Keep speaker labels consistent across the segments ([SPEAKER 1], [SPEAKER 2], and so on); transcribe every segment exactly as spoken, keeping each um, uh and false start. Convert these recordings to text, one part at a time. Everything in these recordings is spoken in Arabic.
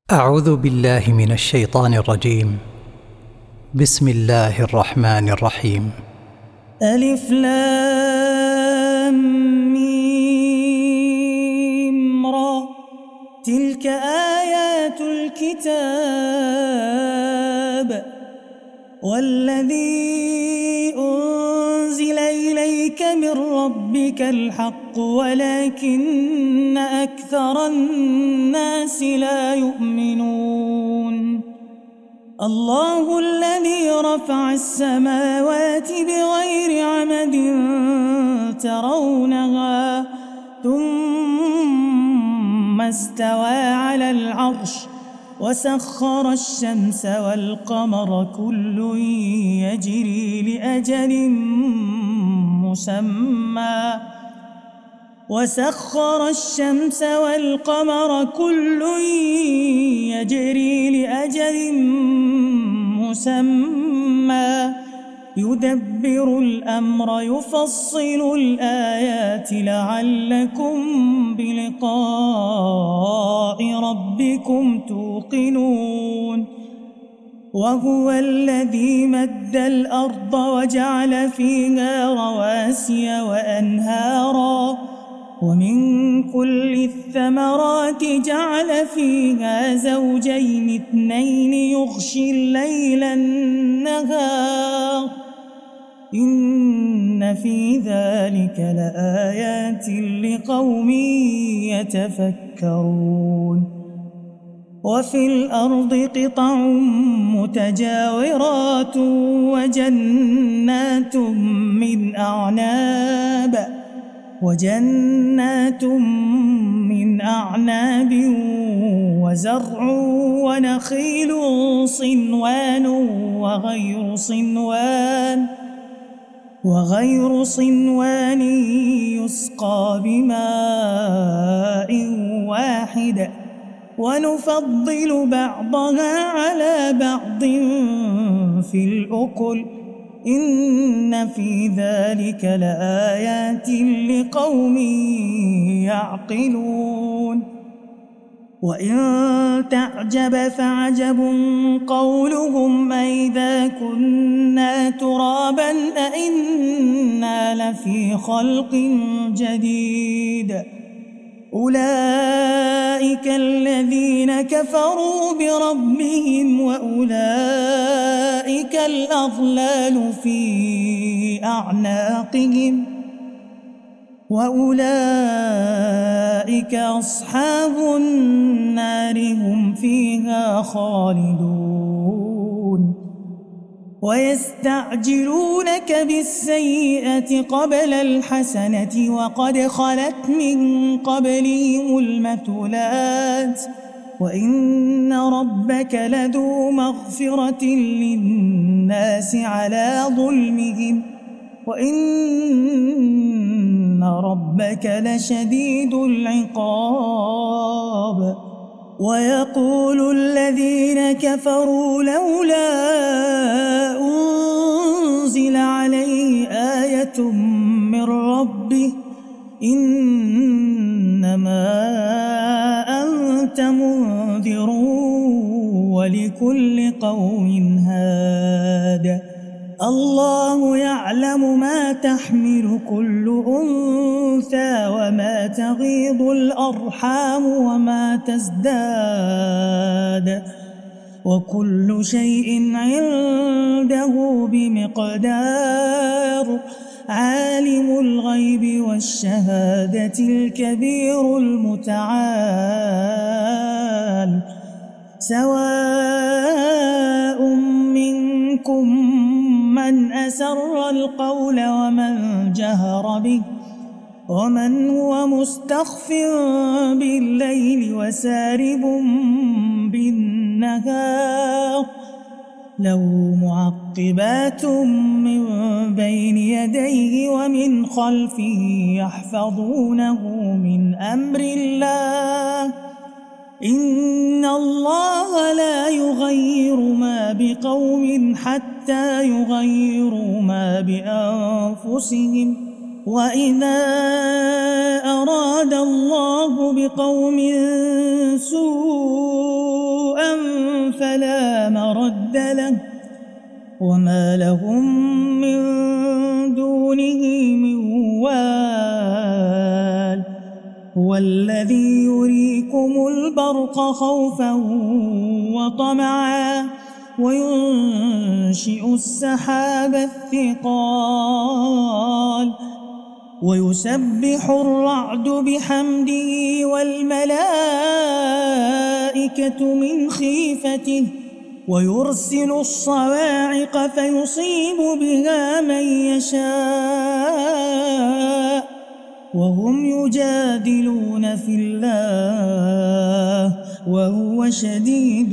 [SPEAKER 1] أعوذ بالله من الشيطان الرجيم. بسم الله الرحمن الرحيم.
[SPEAKER 2] ألف لام ميم را، تلك آيات الكتاب والذي أنزل إليك من ربك الحق ولكن أكثر الناس لا يؤمنون. الله الذي رفع السماوات بغير عمد ترونها ثم استوى على العرش وسخر الشمس والقمر كل يجري لأجل مسمى وسخر الشمس والقمر كل يجري لأجل مسمى يدبر الأمر يفصل الآيات لعلكم بلقاء ربكم توقنون. وهو الذي مد الأرض وجعل فيها رواسي وأنهارا ومن كل الثمرات جعل فيها زوجين اثنين يغشي الليل النهار إن في ذلك لآيات لقوم يتفكرون. وفي الأرض قطع متجاورات وجنات من أعناب وجنات من أعناب وزرع ونخيل صنوان وغير صنوان وغير صنوان يسقى بماء واحد ونفضل بعضها على بعض في الأكل إن في ذلك لآيات لقوم يعقلون. وإن تعجب فعجب قولهم أئذا كنا ترابا أئنا لفي خلق جديد أولئك الذين كفروا بربهم وأولئك الأغلال في أعناقهم وأولئك أصحاب النار هم فيها خالدون. ويستعجلونك بالسيئة قبل الحسنة وقد خلت من قبلهم المثلات وإن ربك لذو مغفرة للناس على ظلمهم وإن ربك لشديد العقاب. ويقول الذين كفروا لولا أنزل عليه آية من ربه إنما أنت منذر ولكل قوم هاد الله يعلم ما تحمل كل أنثى وما تغيض الأرحام وما تزداد وكل شيء عنده بمقدار. عالم الغيب والشهادة الكبير المتعال سواء منكم من أسر القول ومن جهر به ومن هو مستخف بالليل وسارب بالنهار له معقبات من بين يديه ومن خلفه يحفظونه من أمر الله إن الله لا يغير ما بقوم حتى يغيروا ما بأنفسهم وإذا أراد الله بقوم سوء مرد له وما لهم من دونه من وال هو الذي يريكم البرق خوفا وطمعا وينشئ السحاب الثقال ويسبح الرعد بحمده والملائكة من خيفته ويرسل الصواعق فيصيب بها من يشاء وهم يجادلون في الله وهو شديد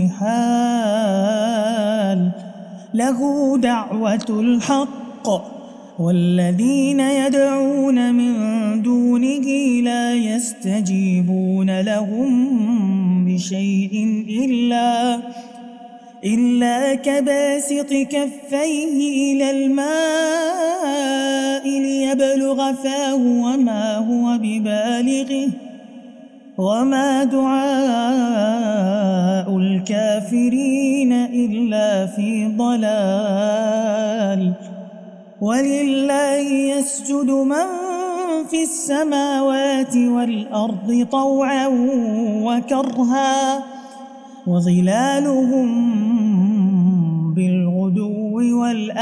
[SPEAKER 2] المحال له دعوة الحق والذين يدعون من دونه لا يستجيبون لهم بشيء إلا إلا كباسط كفيه إلى الماء ليبلغ فاه وما هو ببالغه وما دعاء الكافرين إلا في ضلال ولله يسجد من في السماوات والأرض طوعا وكرها وظلالهم بالغدو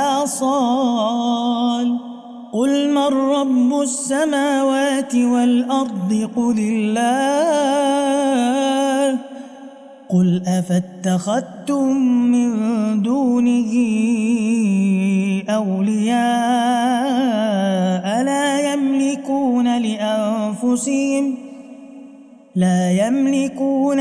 [SPEAKER 2] والآصال قل من رب السماوات والأرض قل الله قل أفاتخذتم من دونه أولياء لا يملكون لأنفسهم لا يملكون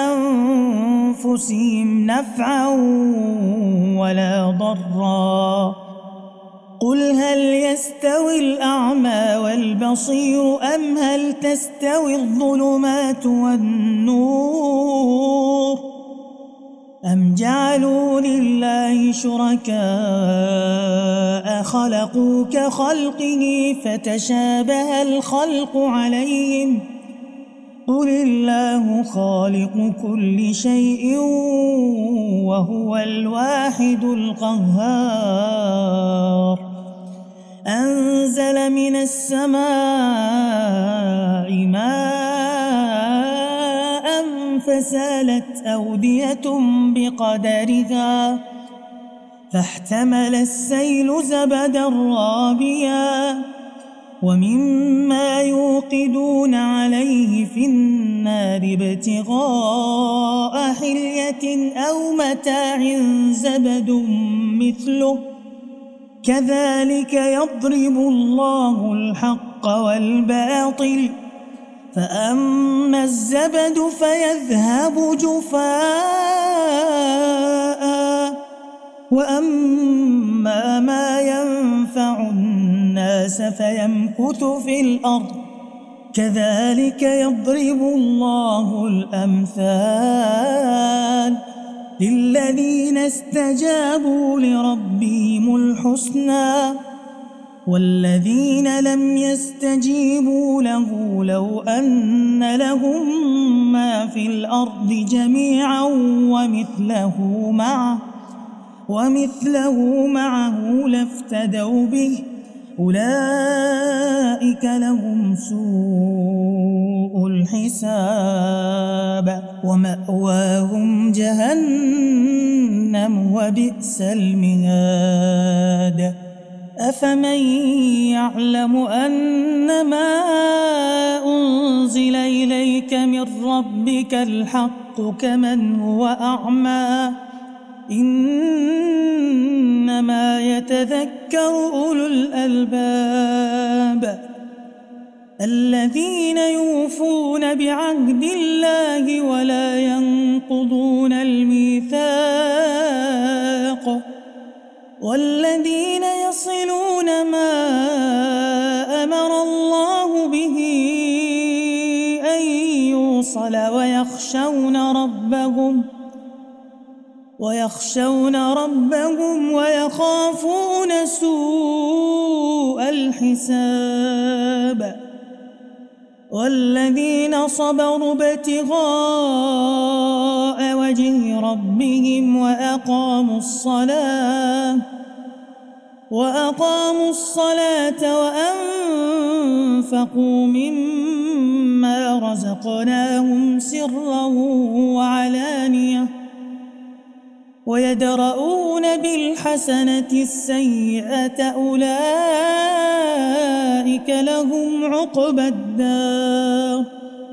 [SPEAKER 2] لأنفسهم نفعا ولا ضرا قل هل يستوي الأعمى والبصير أم هل تستوي الظلمات والنور أم جعلوا لله شركاء خلقوا كخلقه فتشابه الخلق عليهم قل الله خالق كل شيء وهو الواحد القهار أنزل من السماء ماء فسالت أودية بقدرها فاحتمل السيل زبدا رابيا ومما يوقدون عليه في النار ابتغاء حلية أو متاع زبد مثله كذلك يضرب الله الحق والباطل فأما الزبد فيذهب جفاء وأما ما ينفع الناس فيمكث في الأرض كذلك يضرب الله الأمثال للذين استجابوا لربهم الحسنى والذين لم يستجيبوا له لو أن لهم ما في الأرض جميعا ومثله معه ومثله معه لافتدوا به أولئك لهم سوء الحساب ومأواهم جهنم وبئس المهاد أفمن يعلم أنما أنزل إليك من ربك الحق كمن هو أعمى إنما يتذكر أولو الألباب الذين يوفون بعهد الله ولا ينقضون الميثاق والذين يصلون ما أمر الله به أن يوصل ويخشون ربهم ويخشون ربهم ويخافون سوء الحساب والذين صبروا ابتغاء وجه ربهم وأقاموا الصلاة وأقاموا الصلاة وأنفقوا مما رزقناهم سرا وعلانية ويدرؤون بالحسنة السيئة أولئك لهم عقبى الدار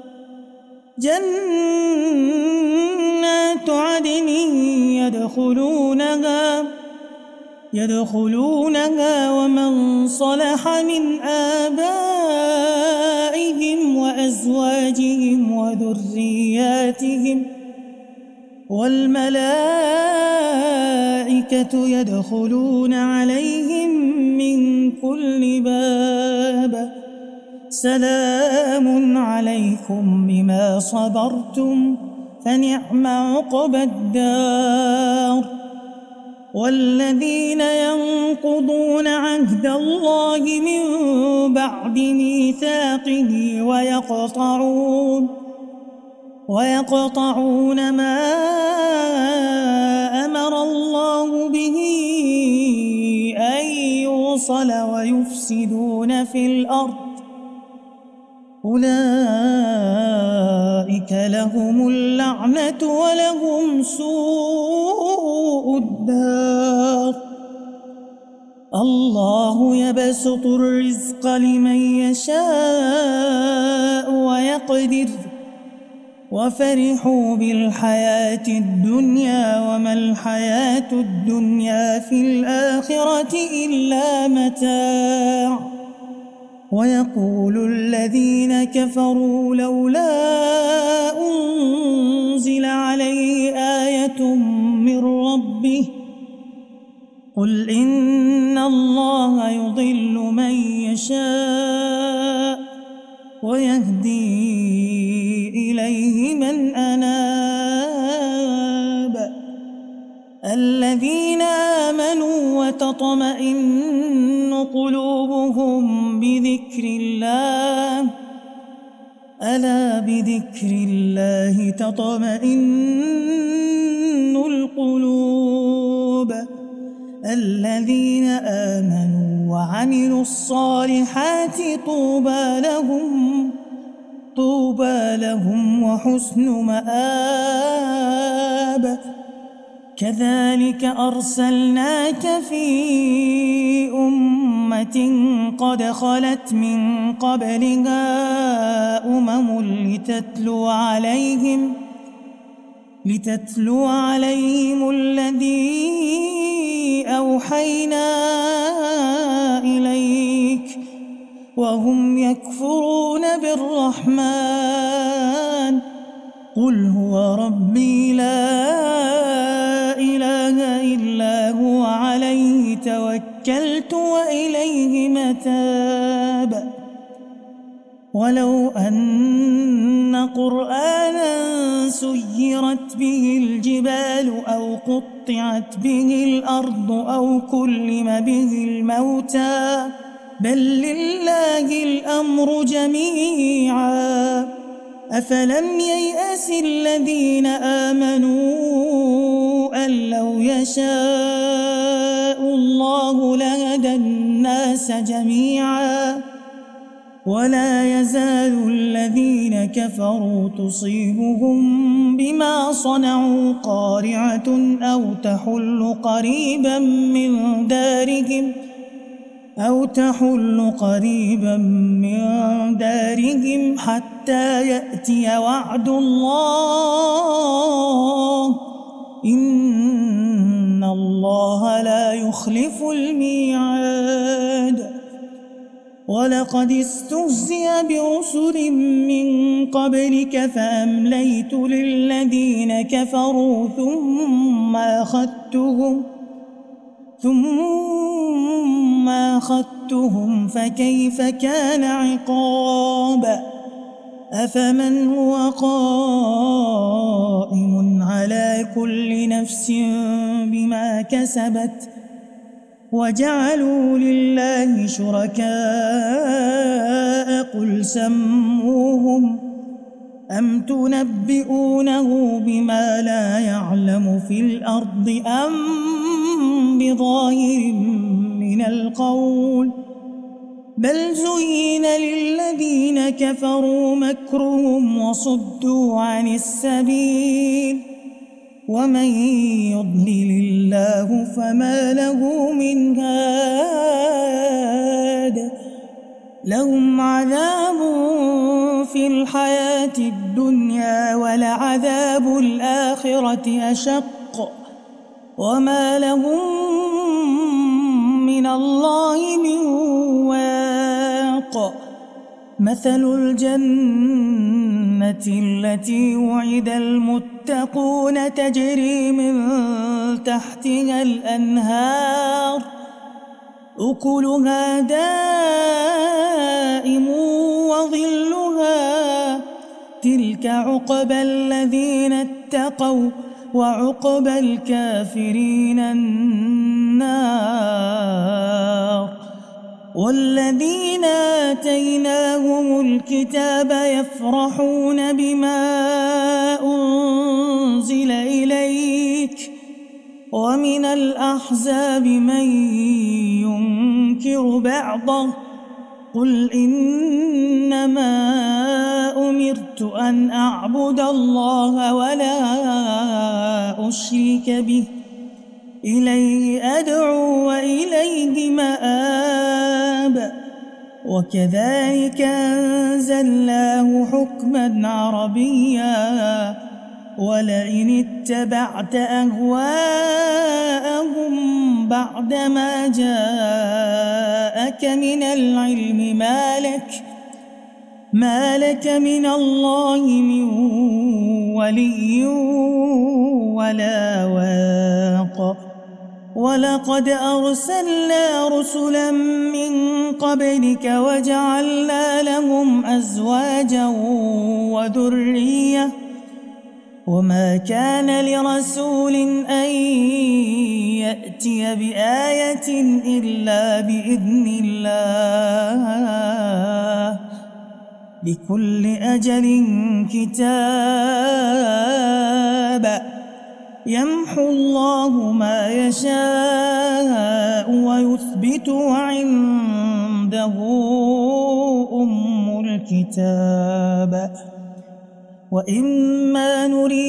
[SPEAKER 2] جنات عدن يدخلونها يدخلونها ومن صلح من آبائهم وأزواجهم وذرياتهم والملائكة يدخلون عليهم من كل باب سلام عليكم بما صبرتم فنعم عقبى الدار والذين ينقضون عهد الله من بعد ميثاقه ويقطعون ويقطعون ما أمر الله به أن يوصل ويفسدون في الأرض أولئك لهم اللعنة ولهم سوء الدار الله يبسط الرزق لمن يشاء ويقدر وفرحوا بالحياة الدنيا وما الحياة الدنيا في الآخرة إلا متاع ويقول الذين كفروا لولا أنزل عليه آية من ربه قل إن الله يضل من يشاء ويهدي إليه من أناب الذين آمنوا وتطمئن قلوبهم بذكر الله ألا بذكر الله تطمئن القلوب الذين آمنوا وعملوا الصالحات طوبى لهم طوبى لهم وحسن مآب كذلك أرسلناك في أمة قد خلت من قبلها أمم لتتلو عليهم لتتلو عليهم الذي أوحينا إليك وهم يكفرون بالرحمن قل هو ربي لا إله إلا هو عليه توكلت وإليه متاب ولو أن قرآنا سيرت به الجبال أو قطعت به الأرض أو كلم به الموتى بل لله الأمر جميعا أفلم ييأس الذين آمنوا أن لو يشاء الله لهدى الناس جميعا ولا يزال الذين كفروا تصيبهم بما صنعوا قارعة أو تحل قريبا من دارهم أو تحل قريبا من دارهم حتى يأتي وعد الله إن الله لا يخلف الميعاد ولقد استهزئ برسل من قبلك فأمليت للذين كفروا ثم أخذتهم ثم أخذتهم فكيف كان عقاب أفمن هو قائم على كل نفس بما كسبت وجعلوا لله شركاء قل سموهم أم تنبئونه بما لا يعلم في الأرض أم بظاهر من القول بل زين للذين كفروا مكرهم وصدوا عن السبيل ومن يضلل الله فما له من هاد لهم عذاب في الحياة الدنيا ولعذاب الآخرة أشق وما لهم من الله من واق مثل الجنة التي وعد المتقون تجري من تحتها الأنهار أكلها دائم وظلها تلك عقبى الذين اتقوا وعقبى الكافرين النار والذين آتيناهم الكتاب يفرحون بما أنزل إليك ومن الأحزاب من ينكر بعضه قل إنما أمرت أن أعبد الله ولا أشرك به إليه أدعو وإليه مآب وكذلك أنزلناه حكما عربيا ولئن اتبعت أهواءهم بعدما جاءك من العلم ما لك ما لك من الله من ولي ولا واق ولقد أرسلنا رسلا من قبلك وجعلنا لهم أزواجا وذرية وما كان لرسول أن يأتي بآية إلا بإذن الله لكل أجل كتاب يمحو الله ما يشاء ويثبت وعنده أم الكتاب وإما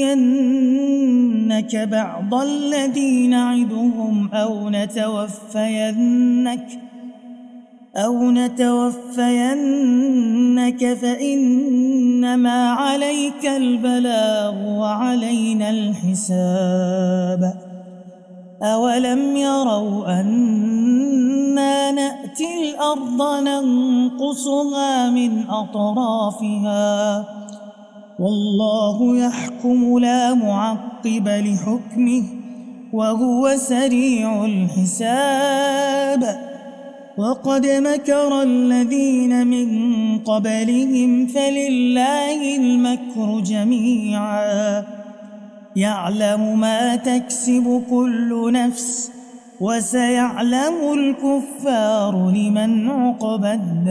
[SPEAKER 2] نرينك بعض الذي نعدهم أو نتوفينك أو نتوفينك فإنما عليك البلاغ وعلينا الحساب أولم يروا أنا نأتي الأرض ننقصها من أطرافها والله يحكم لا معقب لحكمه وهو سريع الحساب وقد مكر الذين من قبلهم فلله المكر جميعا يعلم ما تكسب كل نفس وسيعلم الكفار لمن عقبى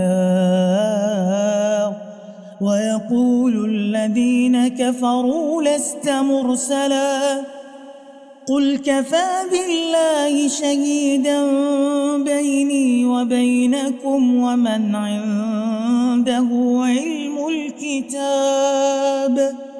[SPEAKER 2] الدار ويقول الذين كفروا لست مرسلا قل كفى بالله شهيدا بيني وبينكم ومن عنده علم الكتاب